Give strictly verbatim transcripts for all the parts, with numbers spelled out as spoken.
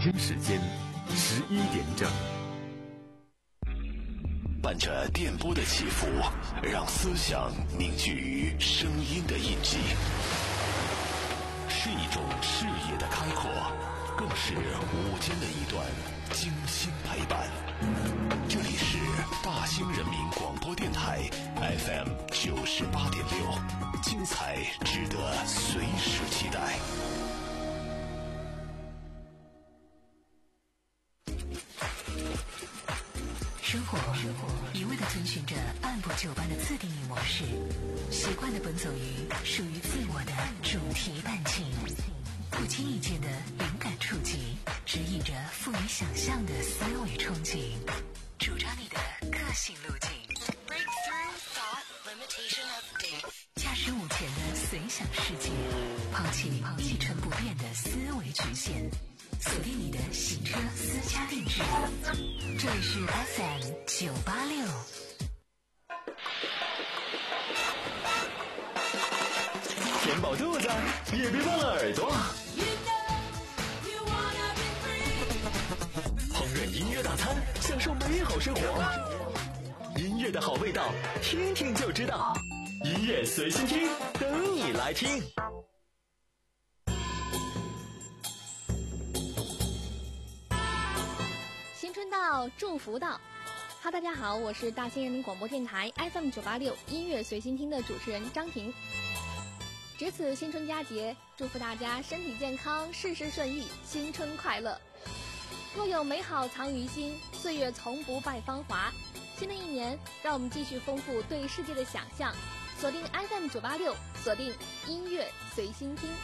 京时间十一点整。 伴着电波的起伏，让思想凝聚于声音的印记，是一种视野的开阔，更是午间的一段精心陪伴。这里是大兴人民广播电台 F M 九十八点六，精彩值得随时期待。 生活一味地遵循着按部就班的自定义模式，习惯地奔走于属于自我的主题伴情，不经意间的灵感触及，指引着富于想象的思维憧憬，主张你的个性路径。Breakthrough thought limitation update。驾驶午前的随想世界，抛弃一成不变的思维局限，锁定你的行车私家定制。这里是 F M 九八六。 填饱肚子，也别忘了耳朵。烹饪音乐大餐，享受美好生活。音乐的好味道，听听就知道。音乐随心听，等你来听。 新春到，祝福到。哈，大家好，我是大兴人民广播电台 F M 九八六音乐随心听的主持人张婷。值此新春佳节，祝福大家身体健康，事事顺意，新春快乐。若有美好藏于心，岁月从不败芳华。新的一年，让我们继续丰富对世界的想象，锁定 F M 九八六，锁定音乐随心听。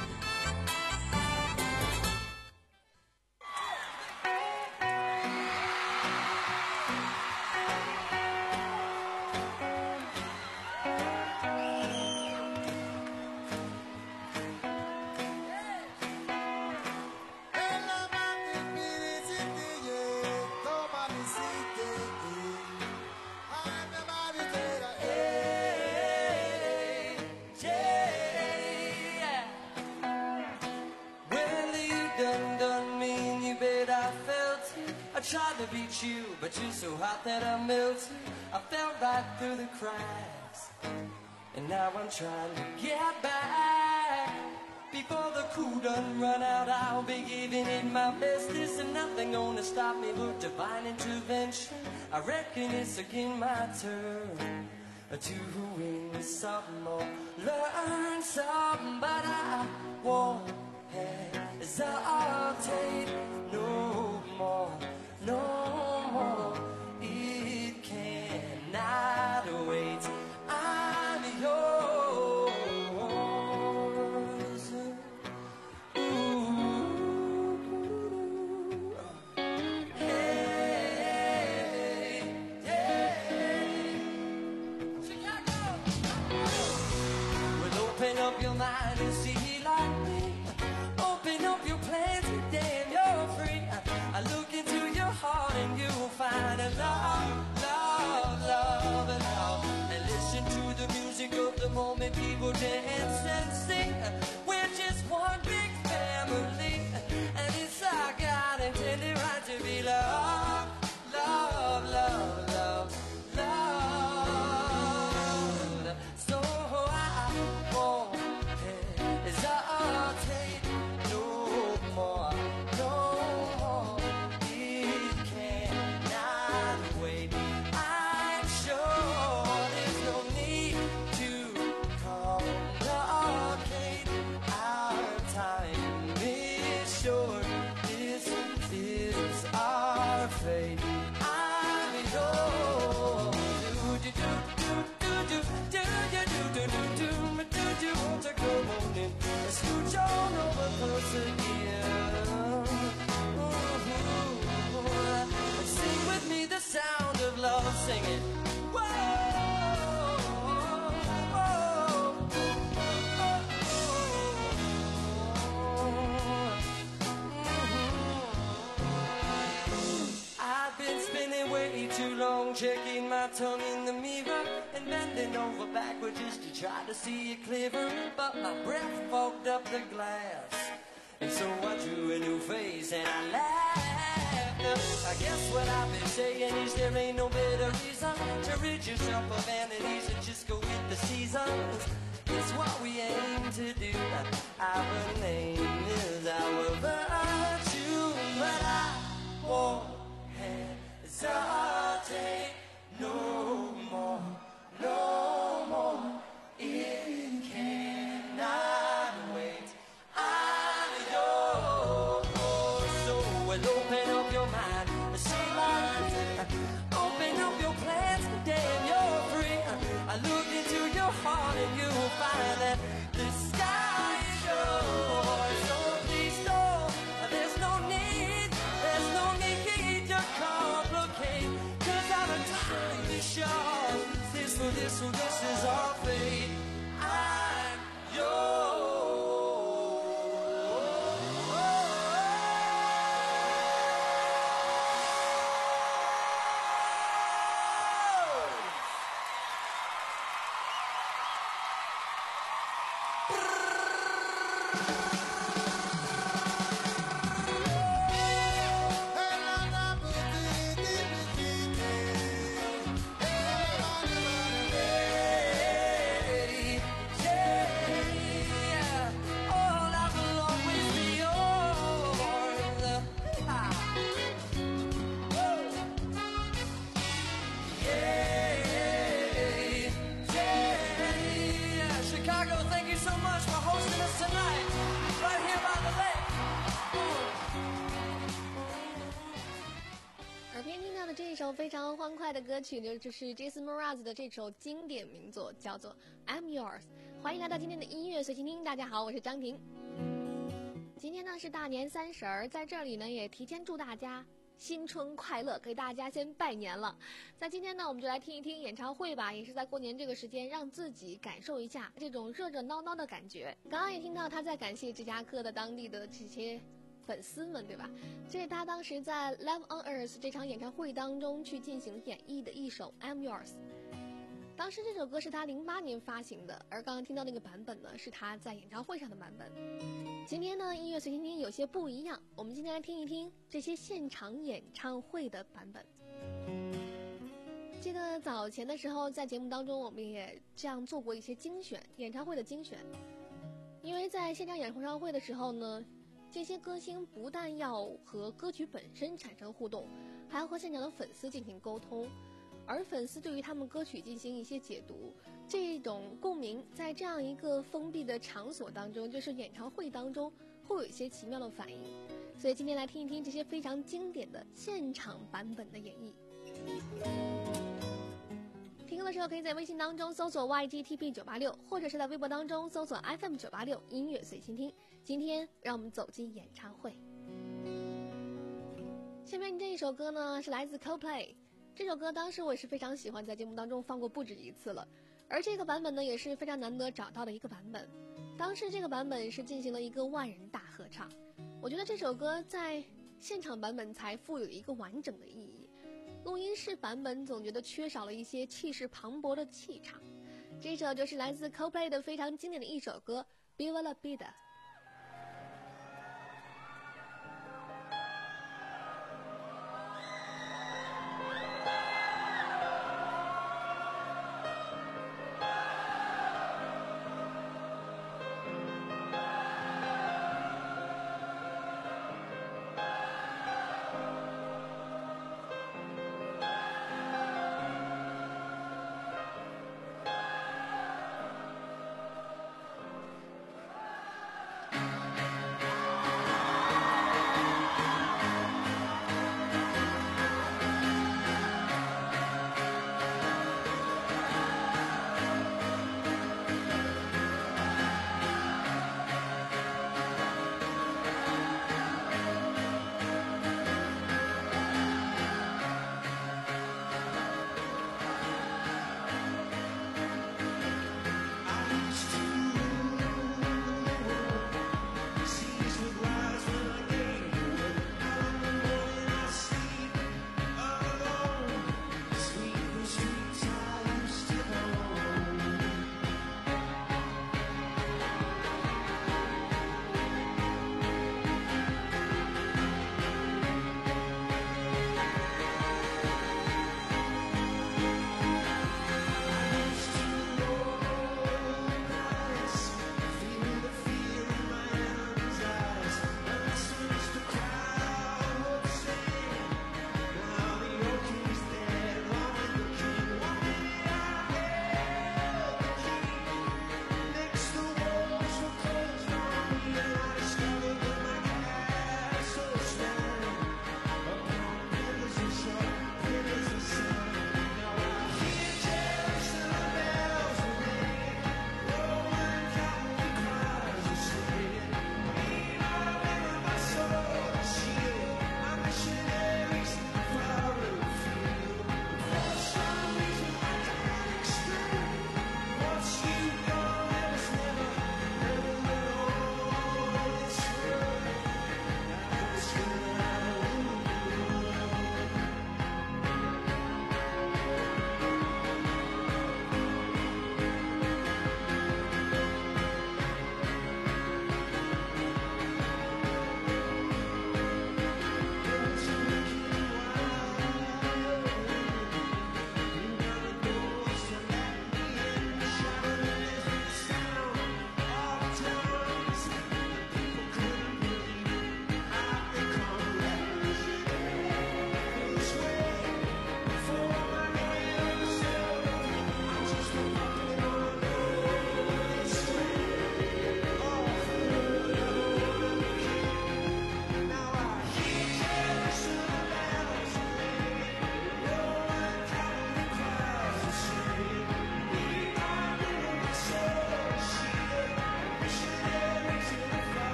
Tried to beat you, but you're so hot that I melted. I fell right through the cracks, and now I'm trying to get back. Before the cool done run out, I'll be giving it my best. This and nothing gonna stop me but divine intervention. I reckon it's again my turn to win some more, learn some, but I won't hesitate no more. No more, it cannot wait. I'm yours. Ooh. Hey, yeah. Chicago. Well, open up your mind and see like me. Open up your plans and damn, you're free. I look into your heart and you'll find a love, love, love, and love. And listen to the music of the moment, people dance and sing. We're just one big family, and it's our God intended right to be loved, love, love, love, love. So I won't hesitate no more, no more. Fate. I'm yours. Do do do do do do do do do do do do you want to come on in? Scooch on over closer here. Sing with me the sound of love, sing it. Whoa. Way too long checking my tongue in the mirror and bending over backward just to try to see it clearer, but my breath fogged up the glass And so I drew a new face and I laughed. I guess what I've been saying is there ain't no better reason to rid yourself of vanities and just go with the seasons. It's what we aim to do. Our name is our virtue, but I won't hesitate no more, no more. It cannot wait. I'm yours. So well, open up your mind, see light. Open up your plans, damn, you're free. I look into your heart and you'll find that the sky is yours. So please don't, there's no need, there's no need to complicate. Cause our time is short. This will, this will, this is our fate. I'm yours. 非常欢快的歌曲呢，就是 Jason Mraz 的这首经典名作，叫做 I'm Yours。 欢迎来到今天的音乐随心听，大家好，我是张婷。今天呢是大年三十儿，在这里呢也提前祝大家新春快乐，给大家先拜年了。在今天呢我们就来听一听演唱会吧，也是在过年这个时间让自己感受一下这种热热闹闹的感觉。刚刚也听到他在感谢芝加哥的当地的这些粉丝们，对吧？这是他当时在 Live on Earth 这场演唱会当中去进行演绎的一首 I'm Yours。 当时这首歌是他零八年发行的，而刚刚听到那个版本呢是他在演唱会上的版本。今天呢音乐随心听有些不一样，我们今天来听一听这些现场演唱会的版本。记得早前的时候在节目当中我们也这样做过一些精选，演唱会的精选。因为在现场演唱会的时候呢，这些歌星不但要和歌曲本身产生互动，还要和现场的粉丝进行沟通，而粉丝对于他们歌曲进行一些解读，这种共鸣在这样一个封闭的场所当中，就是演唱会当中会有一些奇妙的反应。所以今天来听一听这些非常经典的现场版本的演绎。听歌的时候可以在微信当中搜索 Y G T P 九八六， 或者是在微博当中搜索 F M 九八六 音乐随心听。今天让我们走进演唱会。下面这一首歌呢是来自 Coldplay， 这首歌当时我也是非常喜欢，在节目当中放过不止一次了，而这个版本呢也是非常难得找到的一个版本。当时这个版本是进行了一个万人大合唱，我觉得这首歌在现场版本才富有一个完整的意义，录音室版本总觉得缺少了一些气势磅礴的气场。这首就是来自 Coldplay 的非常经典的一首歌 Viva la Vida。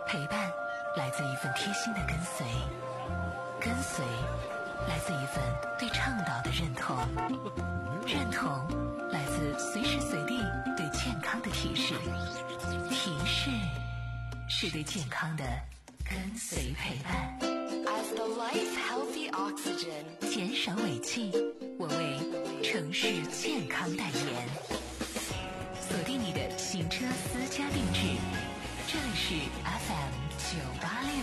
陪伴来自一份贴心的跟随，跟随来自一份对倡导的认同，认同来自随时随地对健康的提示，提示是对健康的跟随陪伴。 As the life healthy oxygen， 减少尾气，我为城市健康代言。锁定你的行车私家定制，这里是 F M 九八六。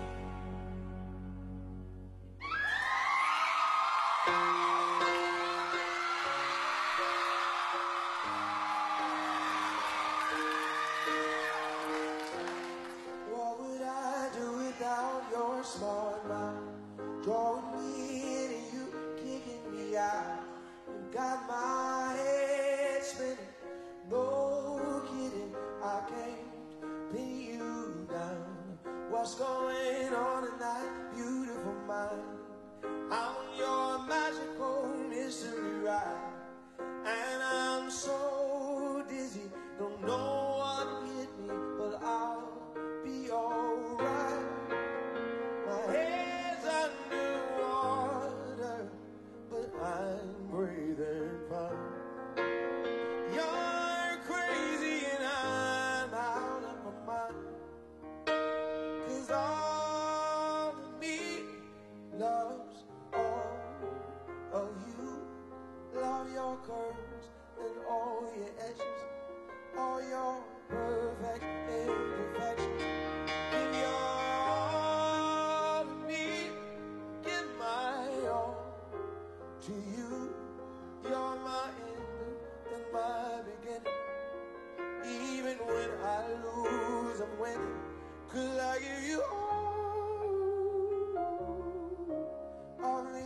What would I do without your smart mind? Drawing me in and you kicking me out. You got my head spinning. No kidding, I can't pin you down. What's going on tonight, beautiful mind? I'm on your magical mystery ride, and I'm so dizzy, don't know what hit me, but I'll be alright. My head's underwater, but I'm breathing fine. You're crazy and I'm out of my mind, 'cause all of me loves all of you. Love your curves and all your edges, all your perfect imperfections. Give your all to me, give my all to you. You're my end and my beginning. Even when I lose, I'm winning, 'cause I give you all of me,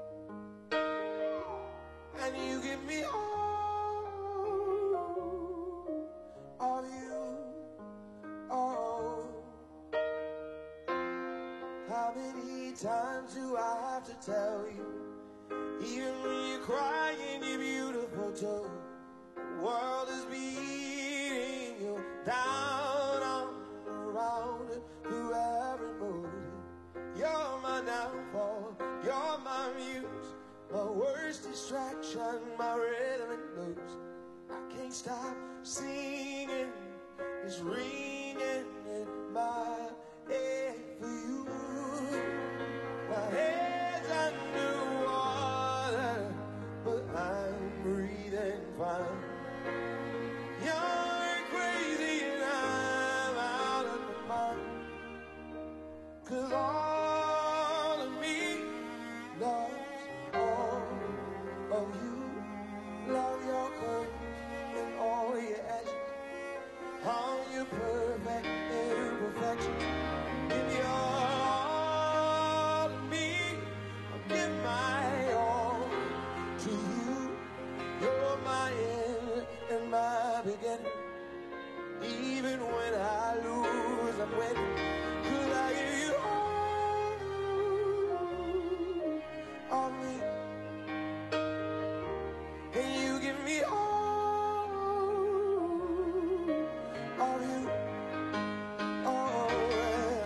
and you give me all of you. Oh, how many times do I have to tell you? Even when you're crying, you're beautiful too. The world is beating you down, on, around, through every mood. You're my downfall, you're my muse, my worst distraction, my rhythm and blues. I can't stop singing, it's ringing in my head for you. My head's underwater, but I'm breathing fine. You're crazy and I'm out of my mind, 'cause all of me loves all of you. Love your curves and all your edges, all your perfect imperfections. Give your all to me, I'll give my all to you. You're my end and my beginning. Even when I lose, I'm winning, 'cause I give you all of me, and you give me all of you. Oh, yeah.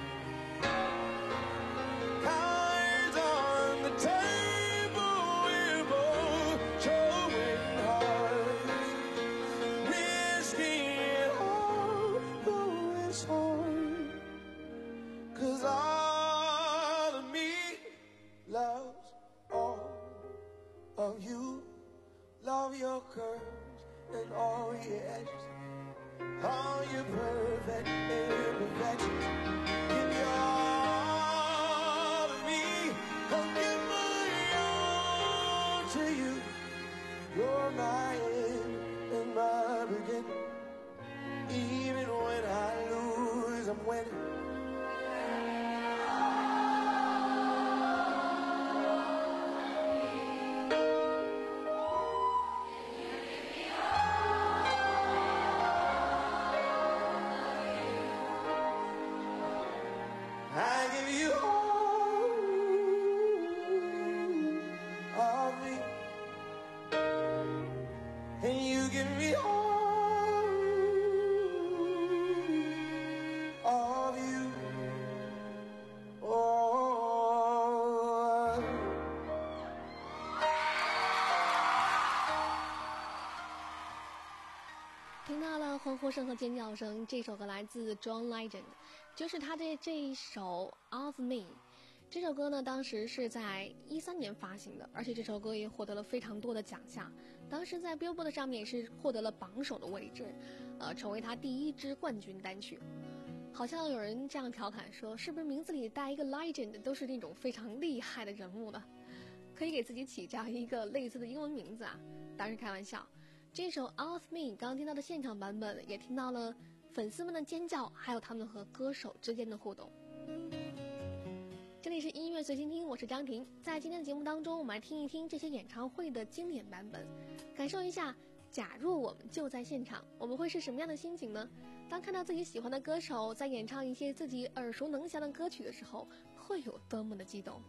Cards on the table, we're both showing hearts, risking it all, though it's hard, 'cause all of me loves all of you. Love your curves and all your edges, all your perfect imperfections. Give your all to me, I'll give my all to you. You're my end and my beginning. Even when I lose, I'm winning. I give you all of me, and you give me all, all 的欢呼声和尖叫声。这首歌来自 John Legend， 就是他的这一首 Of Me。这首歌呢，当时是在一三年发行的，而且这首歌也获得了非常多的奖项。当时在 Billboard 上面也是获得了榜首的位置，呃，成为他第一支冠军单曲。好像有人这样调侃说，是不是名字里带一个 legend 都是那种非常厉害的人物呢？可以给自己起这样一个类似的英文名字啊，当然是开玩笑。这首 Of Me 刚听到的现场版本，也听到了粉丝们的尖叫，还有他们和歌手之间的互动。这里是音乐随心听，我是张婷。在今天的节目当中，我们来听一听这些演唱会的经典版本，感受一下假如我们就在现场，我们会是什么样的心情呢？当看到自己喜欢的歌手在演唱一些自己耳熟能详的歌曲的时候，会有多么的激动。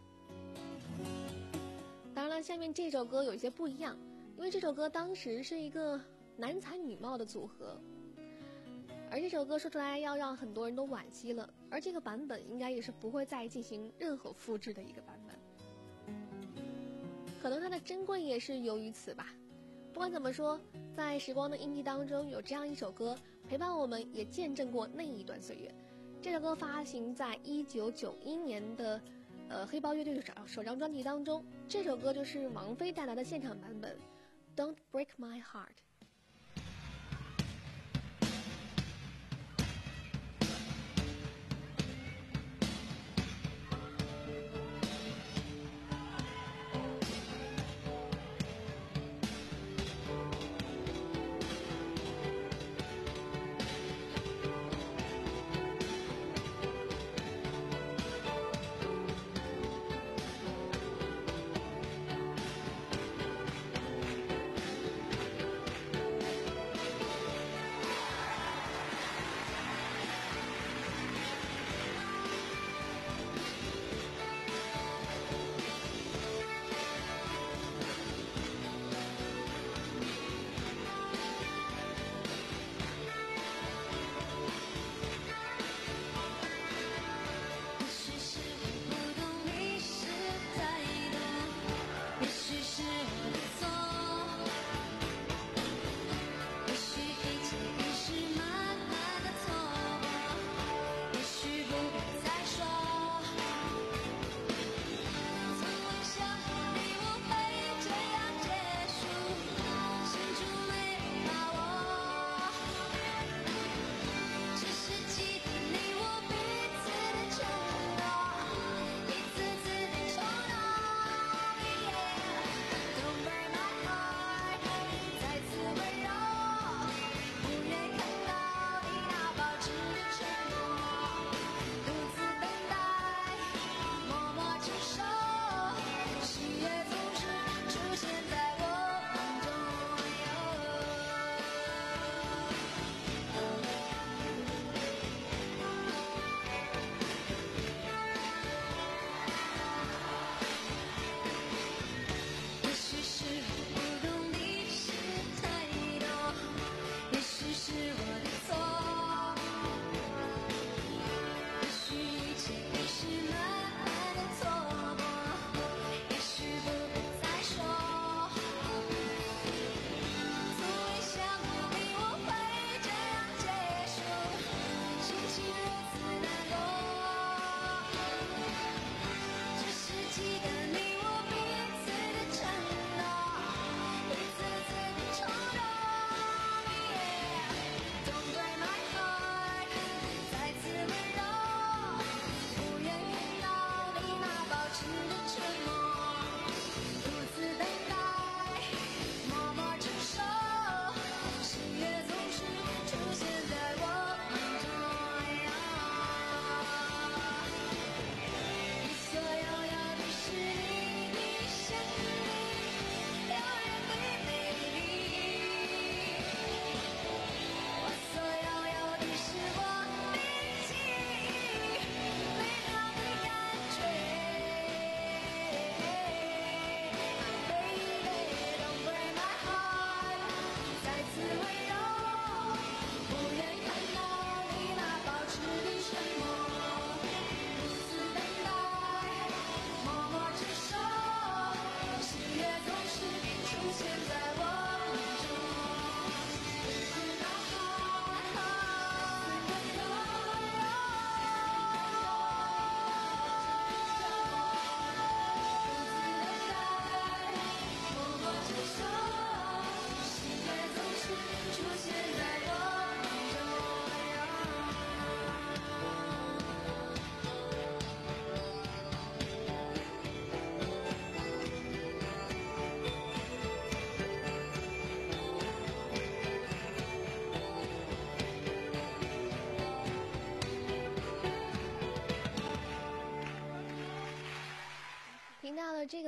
当然了，下面这首歌有一些不一样，因为这首歌当时是一个男才女貌的组合，而这首歌说出来要让很多人都惋惜了，而这个版本应该也是不会再进行任何复制的一个版本，可能它的珍贵也是由于此吧。不管怎么说，在时光的印记当中有这样一首歌陪伴我们，也见证过那一段岁月。这首歌发行在一九九一年的呃黑豹乐队的首首张专辑当中，这首歌就是王菲带来的现场版本 Don't Break My Heart。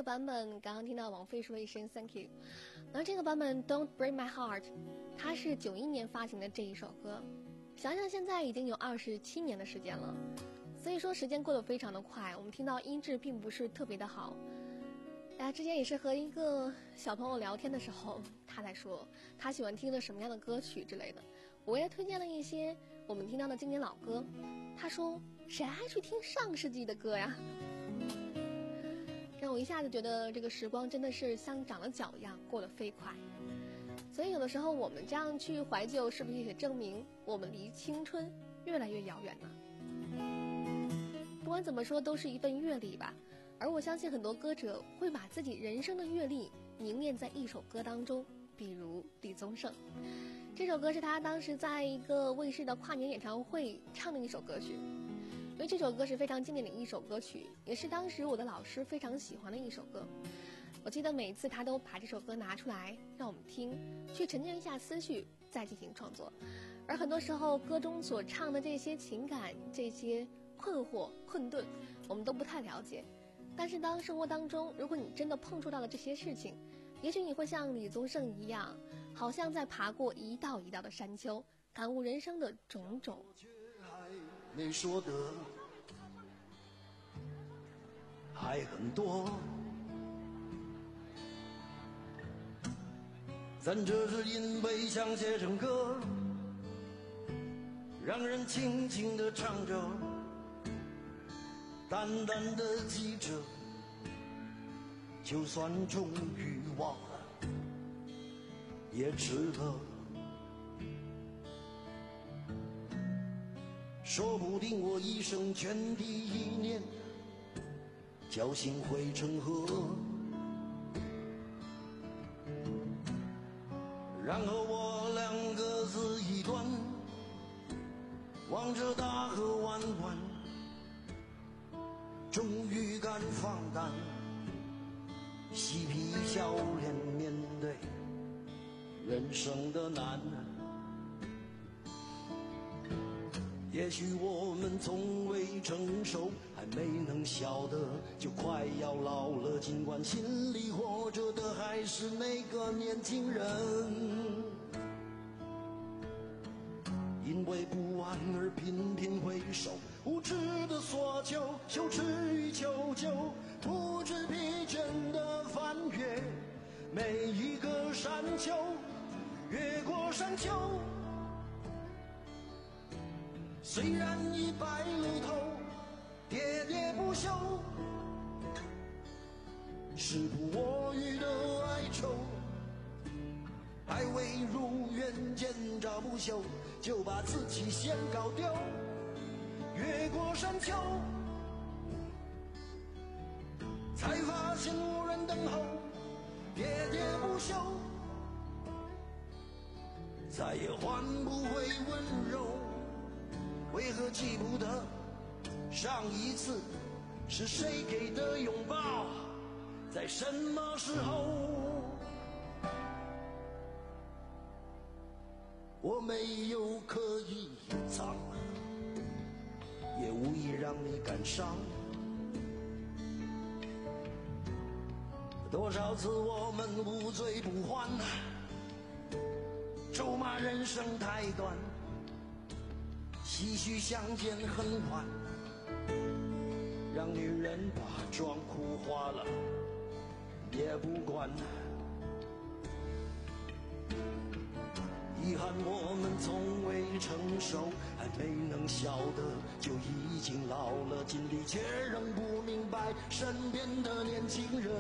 个版本刚刚听到王菲说一声 Thank you， 而这个版本 Don't Break My Heart， 它是九一年发行的这一首歌，想想现在已经有二十七年的时间了，所以说时间过得非常的快。我们听到音质并不是特别的好，大家之前也是和一个小朋友聊天的时候，他在说他喜欢听的什么样的歌曲之类的，我也推荐了一些我们听到的经典老歌，他说谁还去听上世纪的歌呀，让我一下子觉得这个时光真的是像长了脚一样过得飞快。所以有的时候我们这样去怀旧，是不是也证明我们离青春越来越遥远呢？不管怎么说都是一份阅历吧，而我相信很多歌者会把自己人生的阅历凝练在一首歌当中，比如李宗盛。这首歌是他当时在一个卫视的跨年演唱会唱的一首歌曲，因为这首歌是非常经典的一首歌曲，也是当时我的老师非常喜欢的一首歌。我记得每一次他都把这首歌拿出来让我们听，去沉淀一下思绪再进行创作。而很多时候歌中所唱的这些情感，这些困惑困顿我们都不太了解，但是当生活当中如果你真的碰触到了这些事情，也许你会像李宗盛一样，好像在爬过一道一道的山丘，感悟人生的种种。 没说的还很多，咱这是因为想写成歌，让人轻轻地唱着，淡淡的记着，就算终于忘了也值得。说不定我一生涓滴一念，侥幸汇成河，然后我俩各自一端，望着大河弯弯，终于敢放胆，嬉皮笑脸面对人生的难。也许我们从未成熟，还没能晓得就快要老了，尽管心里活着的还是那个年轻人。因为不安而频频回首，无知的索求，羞耻与求救，不知疲倦的翻越每一个山丘，越过山丘。虽然已白了头，喋喋不休，时不我予的哀愁，还未如愿见着不朽，就把自己先搞丢。越过山丘，才发现无人等候，喋喋不休，再也换不回温柔。为何记不得上一次是谁给的拥抱，在什么时候？我没有刻意隐藏，也无意让你感伤。多少次我们无醉不欢，咒骂人生太短，唏嘘相见恨晚，让女人把妆哭花了也不管。遗憾我们从未成熟，还没能晓得就已经老了，尽力却仍不明白身边的年轻人。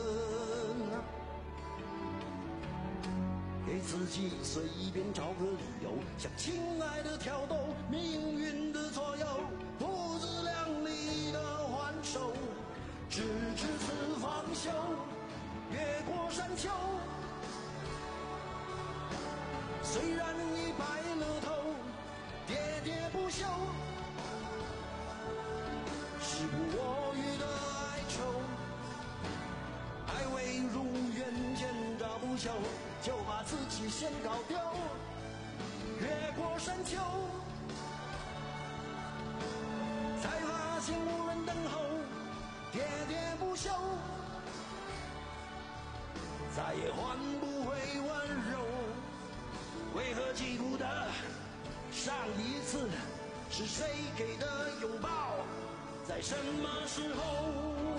给自己随便找个理由，向亲爱的挑逗命运的左右，不自量力的还手，只知此方休。越过山丘，虽然已白了头，喋喋不休，时不我予的哀愁，还未如愿见着不朽，就把自己先搞丢。越过山丘，才发现无人等候，喋喋不休， 再也换不回温柔。为何记不得上一次是谁给的拥抱，在什么时候？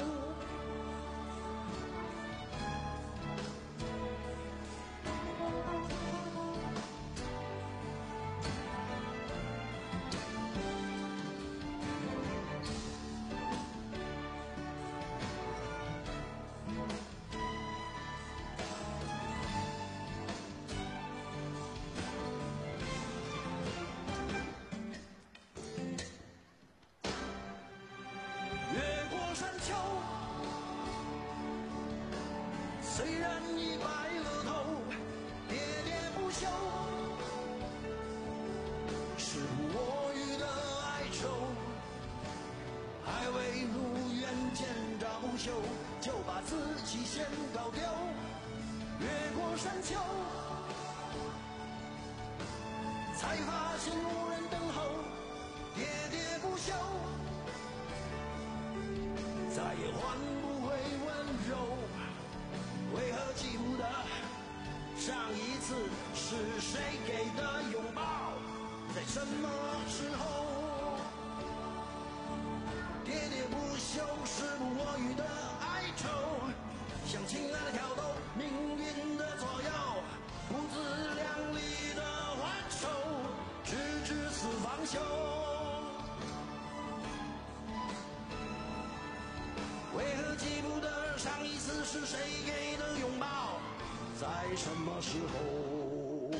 虽然已白了头，喋喋不休，时不我予的哀愁，还未如愿见着不朽，就把自己先搞丢。越过山丘，才发现无人等候，喋喋不休，再也换不回温柔。为何记不得上一次是谁给的拥抱，在什么时候？喋喋不休，时不我予的哀愁，像情爱的挑逗，命运的左右，不自量力的还手，直至死方休。为何记不得上一次是谁给的拥抱，在什么时候？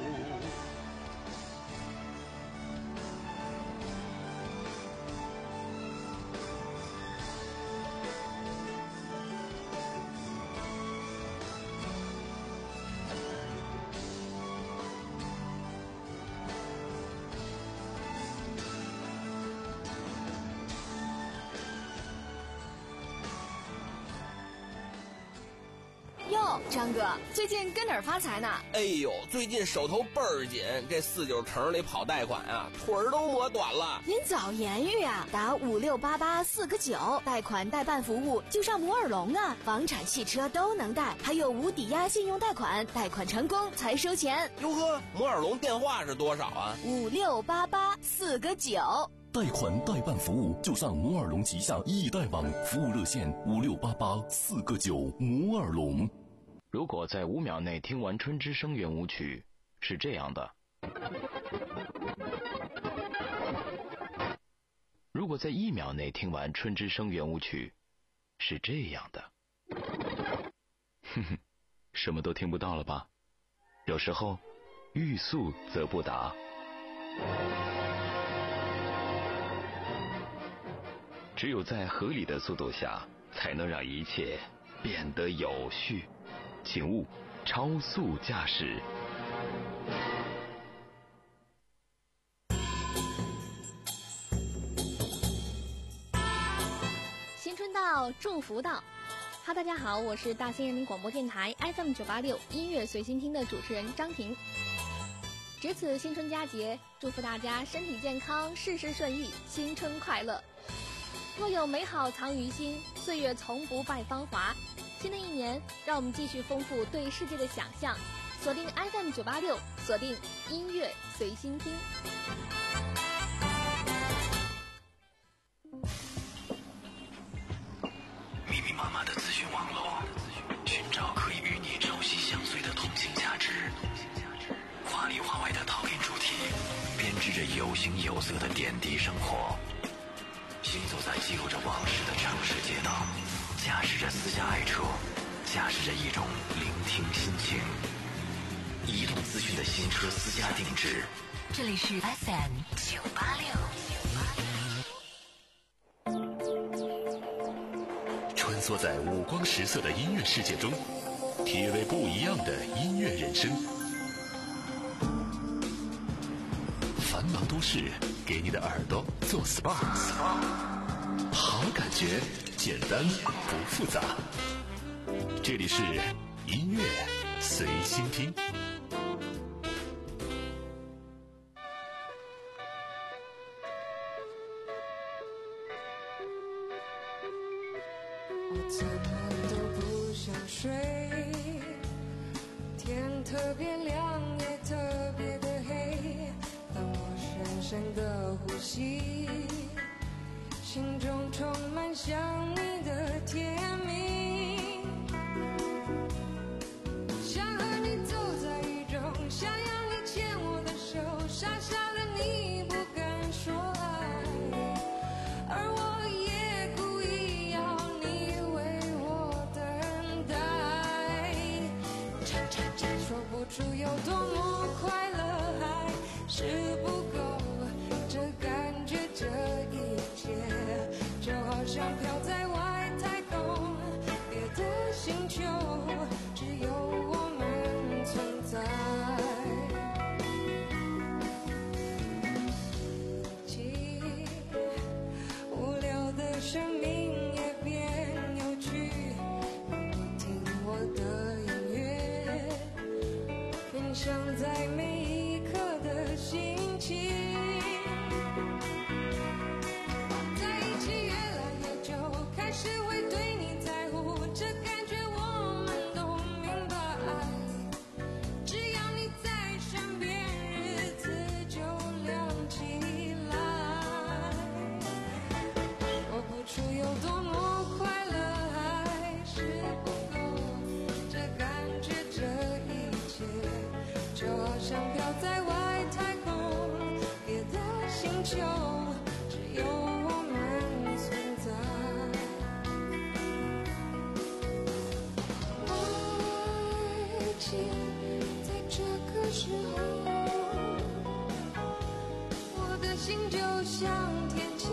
哟，张哥，最近跟哪儿发财呢？ 哎呦，最近手头倍儿紧，这四九城里跑贷款啊，腿儿都磨短了。 您早言语啊，打五六八八四个九，贷款代办服务就上摩尔龙啊，房产、汽车都能贷，还有无抵押信用贷款，贷款成功才收钱。 哟呵，摩尔龙电话是多少啊？ 五六八八四个九。 贷款代办服务就上摩尔龙旗下易贷网服务热线五六八八四个九摩尔龙。 如果在五秒内听完春之声圆舞曲，是这样的；如果在一秒内听完春之声圆舞曲，是这样的。哼哼，什么都听不到了吧？有时候，欲速则不达。只有在合理的速度下，才能让一切变得有序。请勿超速驾驶。 新春到，祝福到。哈，大家好，我是大兴人民广播电台 F M 九八六音乐随心听的主持人张婷。值此新春佳节，祝福大家身体健康，事事顺意，新春快乐。若有美好藏于心，岁月从不败芳华。新的一年，让我们继续丰富对世界的想象，锁定 F M 九八六，锁定音乐随心听。 密密麻麻的资讯网络，寻找可以与你朝夕相随的同性价值，华里华外的讨论主题，编织着有形有色的点滴生活。行走在记录着往事的城市街道，驾驶着私家爱车，驾驶着一种聆听心情。移动资讯的新车私家定制， 这里是 F M 九八六。 穿梭在五光十色的音乐世界中，体味不一样的音乐人生。繁忙都市给你的耳朵做 S P A， 好感觉，简单不复杂。这里是音乐随心听。 我怎么都不想睡， 特别亮也特别的黑，当我深深的呼吸，心中充满想你的甜蜜，想和你走在雨中，想要你牵我的手，傻傻的你不敢说爱，而我也故意要你为我等待，说不出有多么快乐，还是不够，这感觉这一切就好像飘在外太空，别的星球只有我们存在。其无聊的生命也变有趣，听我的音乐，分享在每一刻的心情。是会对你在乎，这感觉我们都明白，只要你在身边，日子就亮起来，说不出有多么快乐，还是不够，这感觉这一切就好像飘在外太空，别的星球只有我们存在。在这个时候，我的心就像天气，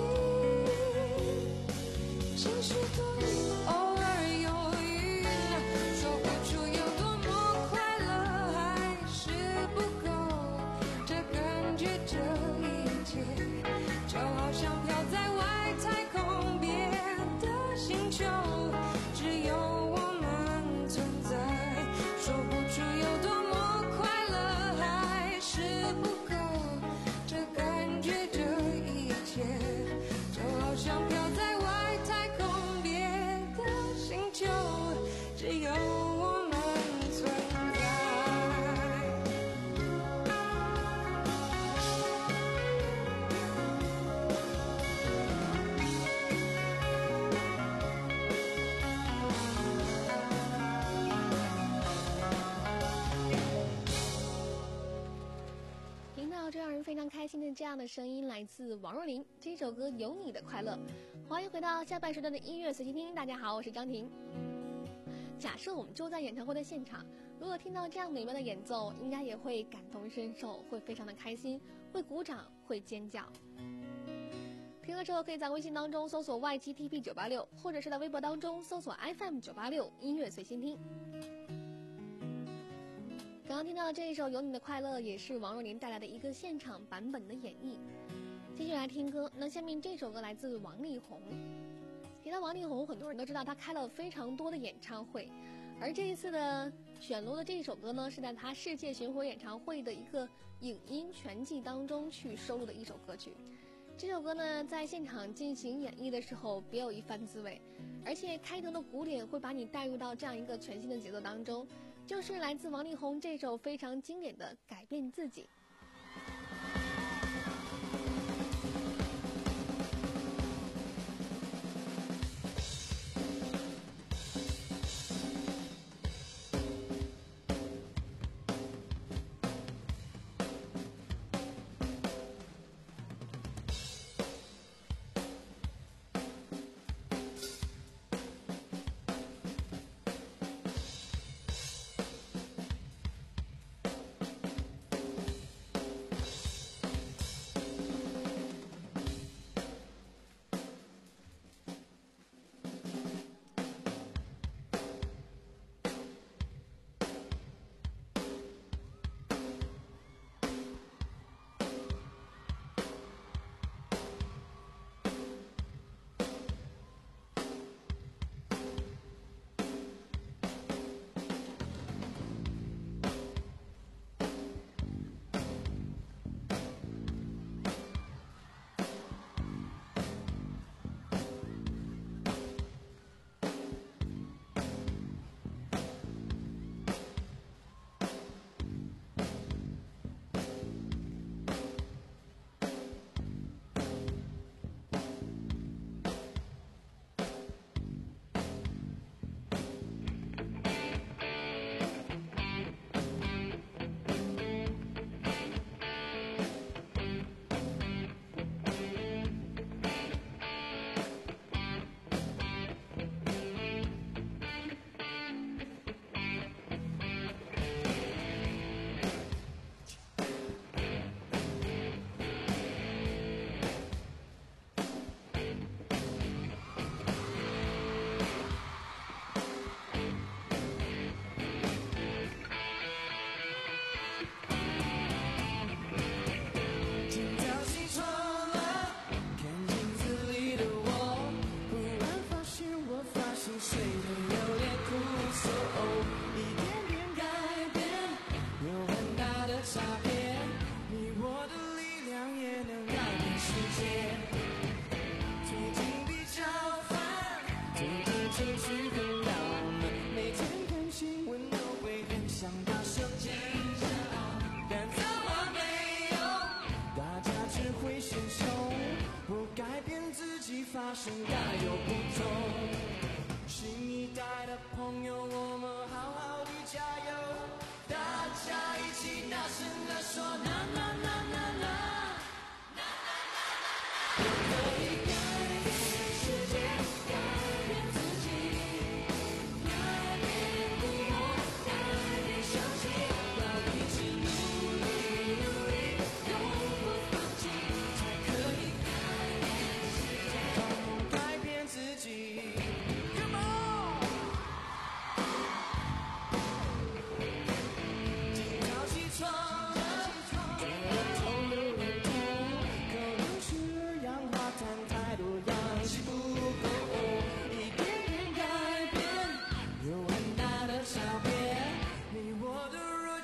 情绪多偶尔有云，说不出有多么快乐，还是不够，这感觉这一切就好像飘在外太空，别的星球只有我们存在，说不出有多么快乐，还是不够，这感觉这一切就好像飘在外太空，别的星球只有我们存在。 听到这让人非常开心的这样的声音，来自王若琳，这首歌《有你的快乐》。欢迎回到下半时段的音乐随心听，大家好，我是张婷。假设我们就在演唱会的现场，如果听到这样美妙的演奏，应该也会感同身受，会非常的开心，会鼓掌，会尖叫。听了之后，可以在微信当中搜索 Y G T P 九八六，或者是在微博当中搜索 F M 九八六音乐随心听。刚刚听到的这一首《有你的快乐》也是王若琳带来的一个现场版本的演绎。继续来听歌，那下面这首歌来自王力宏。提到王力宏，很多人都知道他开了非常多的演唱会，而这一次的选录的这一首歌呢，是在他世界巡回演唱会的一个影音全季当中去收录的一首歌曲。这首歌呢，在现场进行演绎的时候别有一番滋味，而且开头的鼓点会把你带入到这样一个全新的节奏当中，就是来自王力宏这首非常经典的《改变自己》。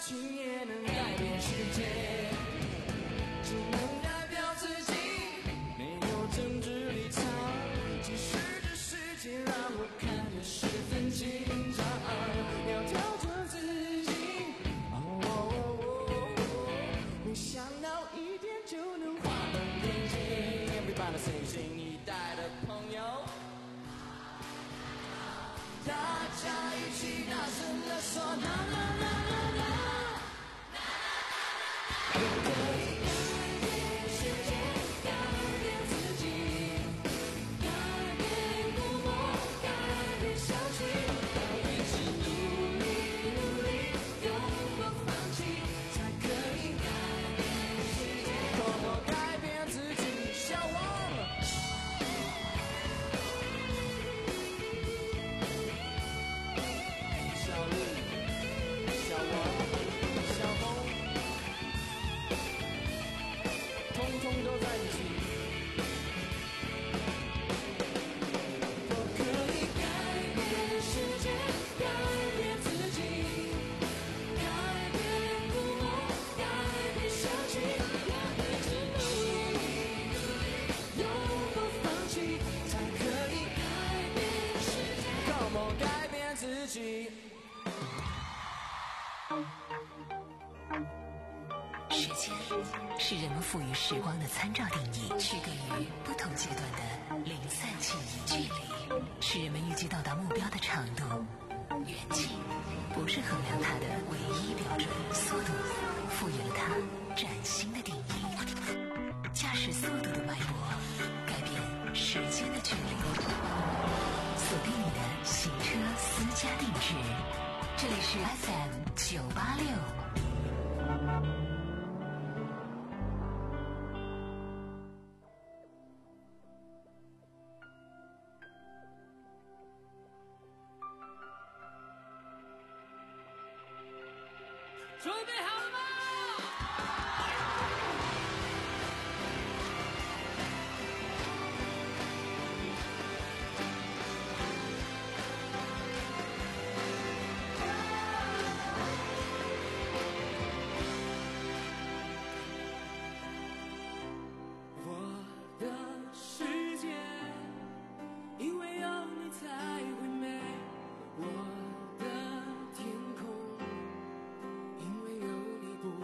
情也能改变世界，只能代表自己，没有政治立场。即使这世界让我看着十分紧张，要调整自己。哦哦哦哦，没想到一点就能画龙点睛。Everybody say 新一代的朋友，大家一起大声地说啦啦啦啦啦，可以改变世界，改变自己，改变孤默，改变小气，要一直努力努力，永不放弃，才可以改变世界。多么改变自己，小王。通通都在一起。我可以改变世界，改变自己，改变孤默，改变小气，要一直努力努力，永不放弃，才可以改变世界。Come on，改变自己。 时间是人们赋予时光的参照定义，区隔于不同阶段的零散记忆。距离是人们预计到达目标的长度，远近不是衡量它的唯一标准。速度赋予了它崭新的定义，驾驶速度的脉搏改变时间的距离。锁定你的行车私家定制，这里是 F M 九八六。 准备好了吗？我的世界，因为有你才会美。我的天空，因为有你不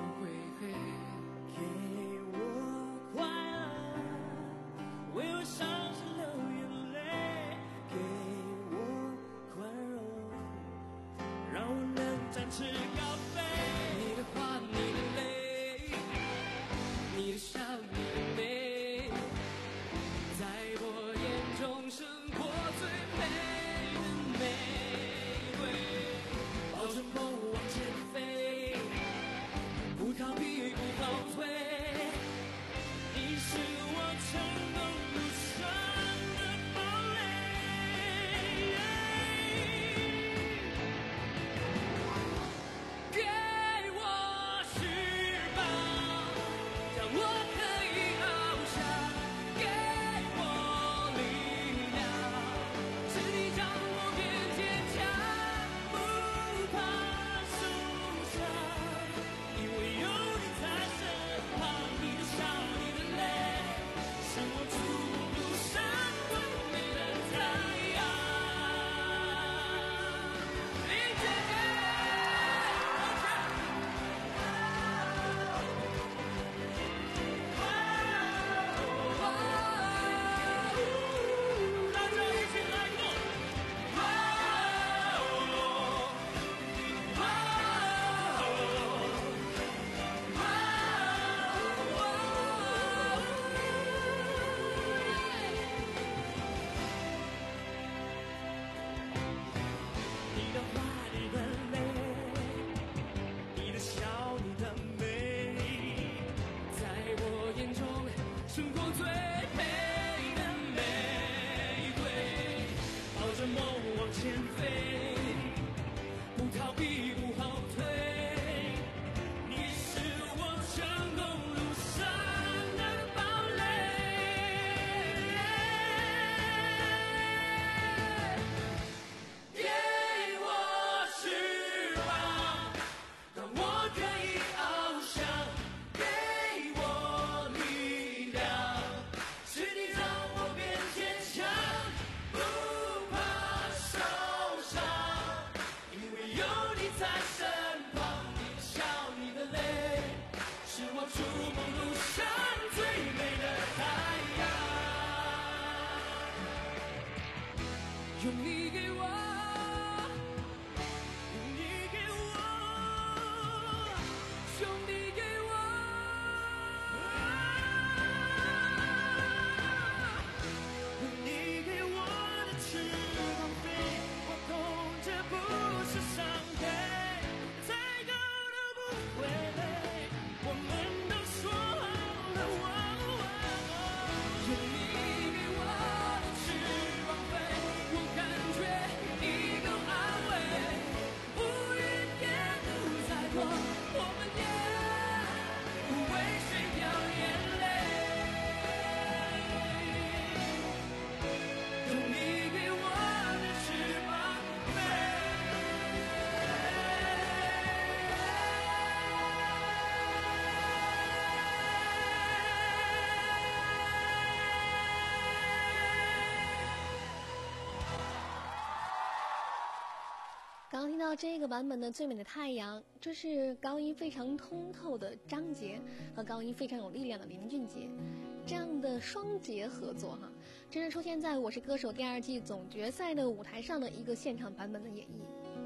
刚听到这个版本的《最美的太阳》，这是高音非常通透的张杰和高音非常有力量的林俊杰这样的双杰合作哈，这是出现在《我是歌手》第二季总决赛的舞台上的一个现场版本的演绎。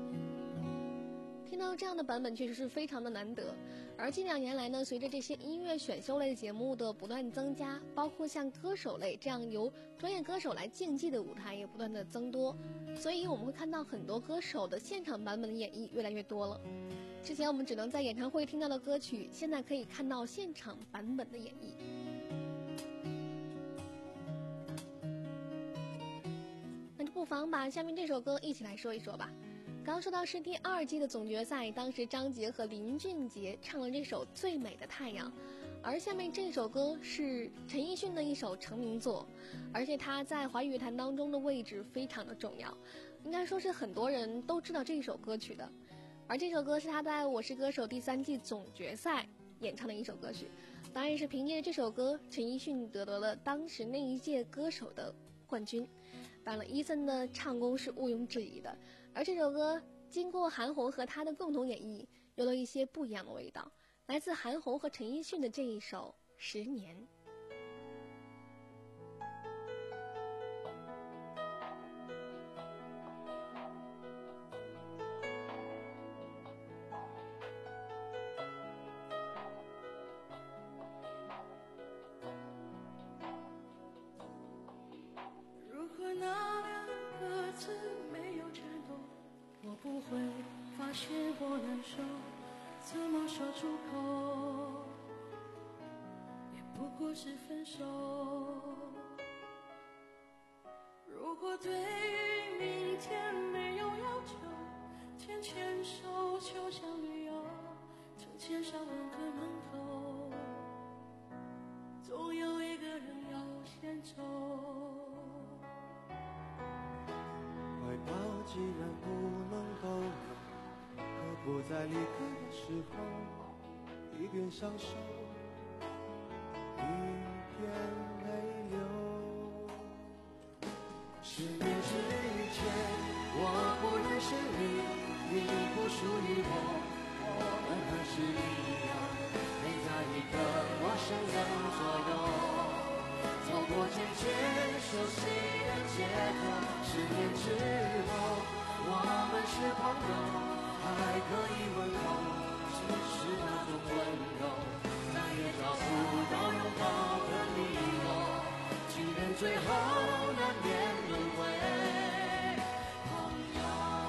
听到这样的版本确实是非常的难得，而近两年来呢，随着这些音乐选秀类节目的不断增加，包括像歌手类这样由专业歌手来竞技的舞台也不断的增多，所以我们会看到很多歌手的现场版本的演绎越来越多了。之前我们只能在演唱会听到的歌曲，现在可以看到现场版本的演绎。那就不妨把下面这首歌一起来说一说吧。刚说到是第二季的总决赛，当时张杰和林俊杰唱了这首《最美的太阳》，而下面这首歌是陈奕迅的一首成名作，而且他在华语乐坛当中的位置非常的重要，应该说是很多人都知道这首歌曲的。而这首歌是他在《我是歌手》第三季总决赛演唱的一首歌曲，当然是凭借这首歌，陈奕迅得得了当时那一届歌手的冠军。当然了，伊森的唱功是毋庸置疑的，而这首歌经过韩红和他的共同演绎，有了一些不一样的味道，来自韩红和陈奕迅的这一首《十年》。 不会发现我难受，怎么说出口，也不过是分手。如果对于明天没有要求，牵牵手就像旅游，成千上万个门口，总有一个人要先走。 怀抱既然不能都有，何不在离开的时候，一边享受，一边泪流。十年之前，我不认识你，你不属于我，我们还是一样，陪在一个陌生人左右。走过渐渐熟悉的街头，十年之后，我们是朋友，还可以问候，只是那种温柔，再也找不到拥抱的理由。情人最后难免沦为朋友。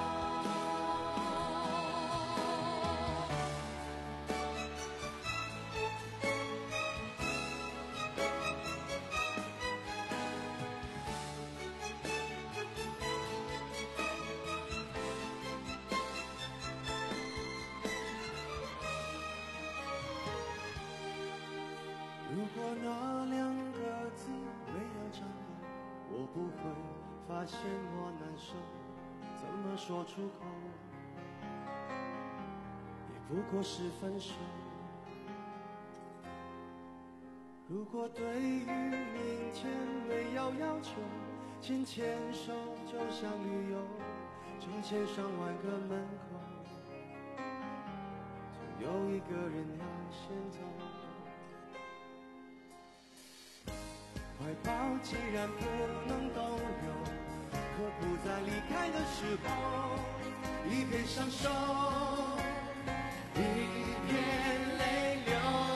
如果那两个字没有颤抖，我不会发现我难受，怎么说出口，也不过是分手。如果对于明天没有要求，牵牵手就像旅游，成千上万个门口，总有一个人要先走。怀抱既然不能都有，何不在离开的时候，一边享受，一边泪流。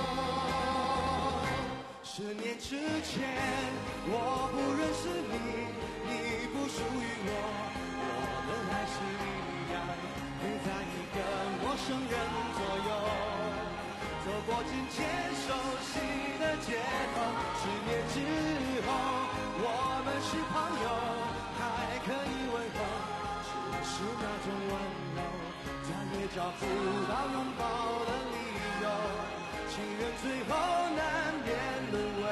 十年之前，我不认识你，你不属于我，我们还是一样，陪在一个陌生人左右。走过渐渐熟悉的街头，十年之后，我们是朋友，还可以问候，只是那种温柔，再也找不到拥抱的理由。情人最后难免沦为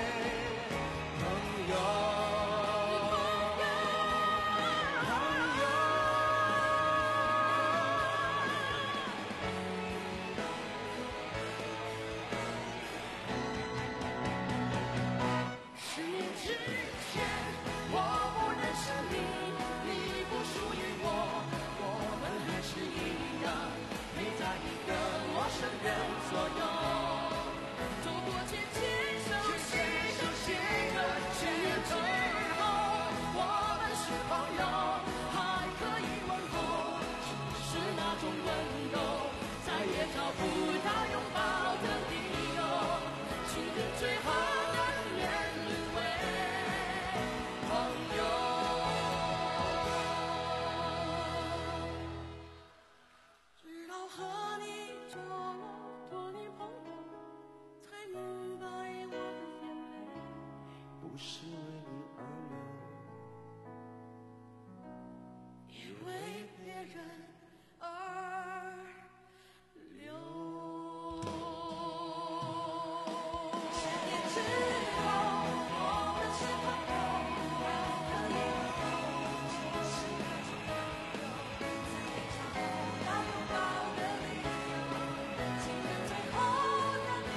朋友。 不到拥抱的理由，情人最后难免沦为朋友。直到和你交了多年朋友，才明白我的眼泪不是为你而流，也为别人而流。千年之后，我们是朋友，可以其实那拥抱的理由，情人最后难免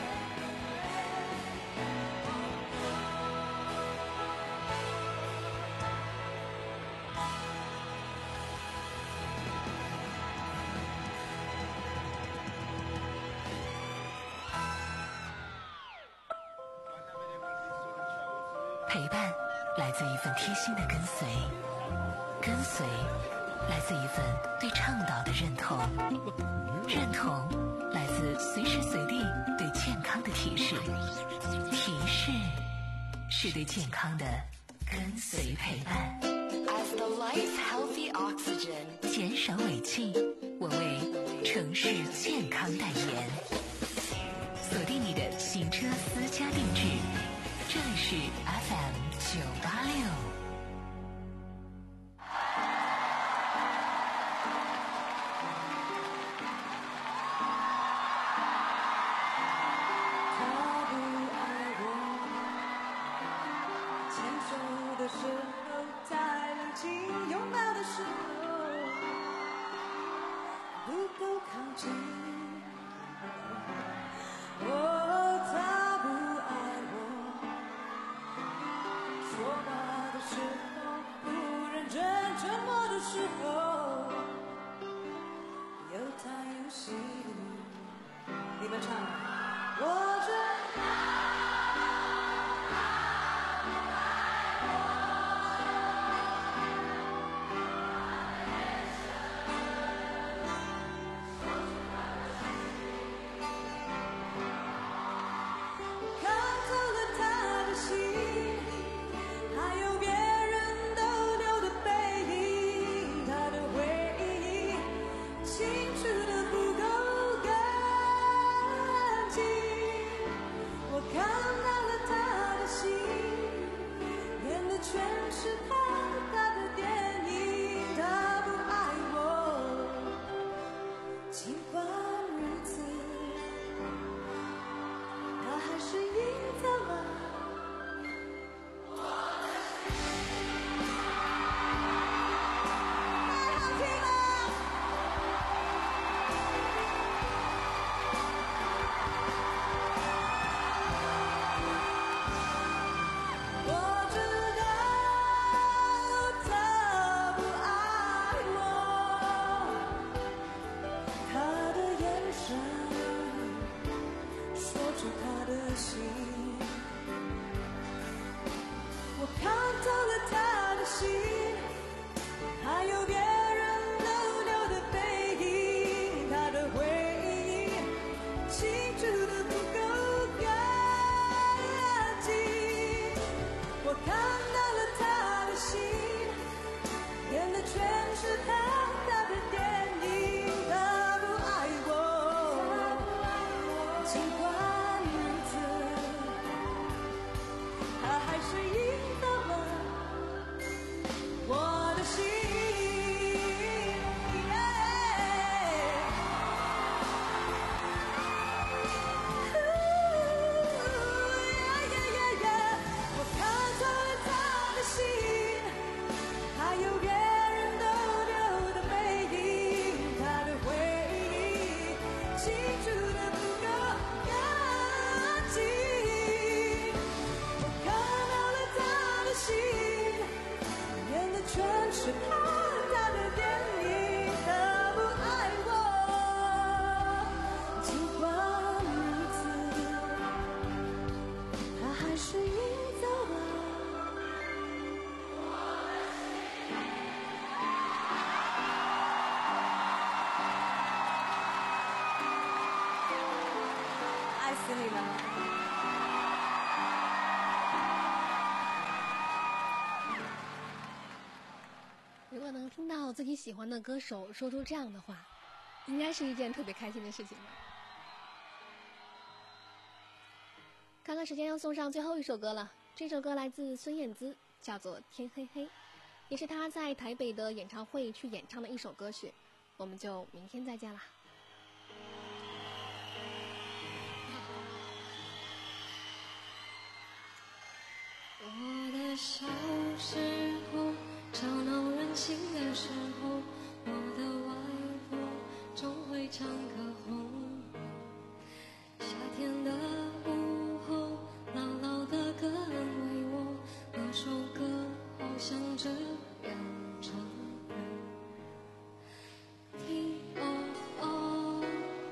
陪伴来自一份贴心的跟随，跟随来自一份对倡导的认同，认同来自随时随地对健康的提示，提示是对健康的跟随陪伴。 As the life healthy oxygen， 减少尾气，我为城市健康代言。锁定你的行车私家定制，这里是 F M 九八六。 的时候，在冷清拥抱的时候，不够靠近。哦，他不爱我，说话的时候，不认真，沉默的时候，有他有心。你们唱，我知道。 他到自己喜欢的歌手说出这样的话，应该是一件特别开心的事情吧。看看时间，要送上最后一首歌了。这首歌来自孙燕姿，叫做《天黑黑》，也是她在台北的演唱会去演唱的一首歌曲。我们就明天再见啦。 我的小时候，吵闹任性的时候，我的外婆总会唱歌哄我。夏天的午后，姥姥的歌安慰我，那首歌好像这样唱的。听哦哦，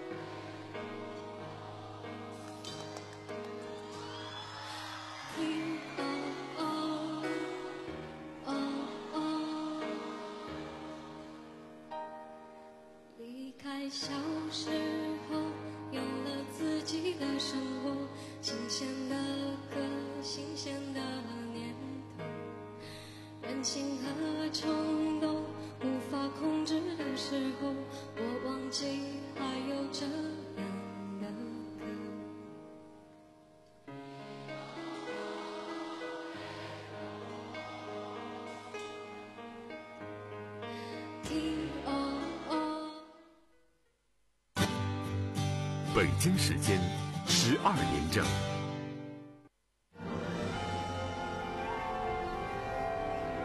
听哦哦哦哦，离开小时候，有了自己的生活，新鲜的歌，新鲜的念头，任性和冲动无法控制的时候，我忘记还有这样的歌。听哦哦。 北京时间十二点整。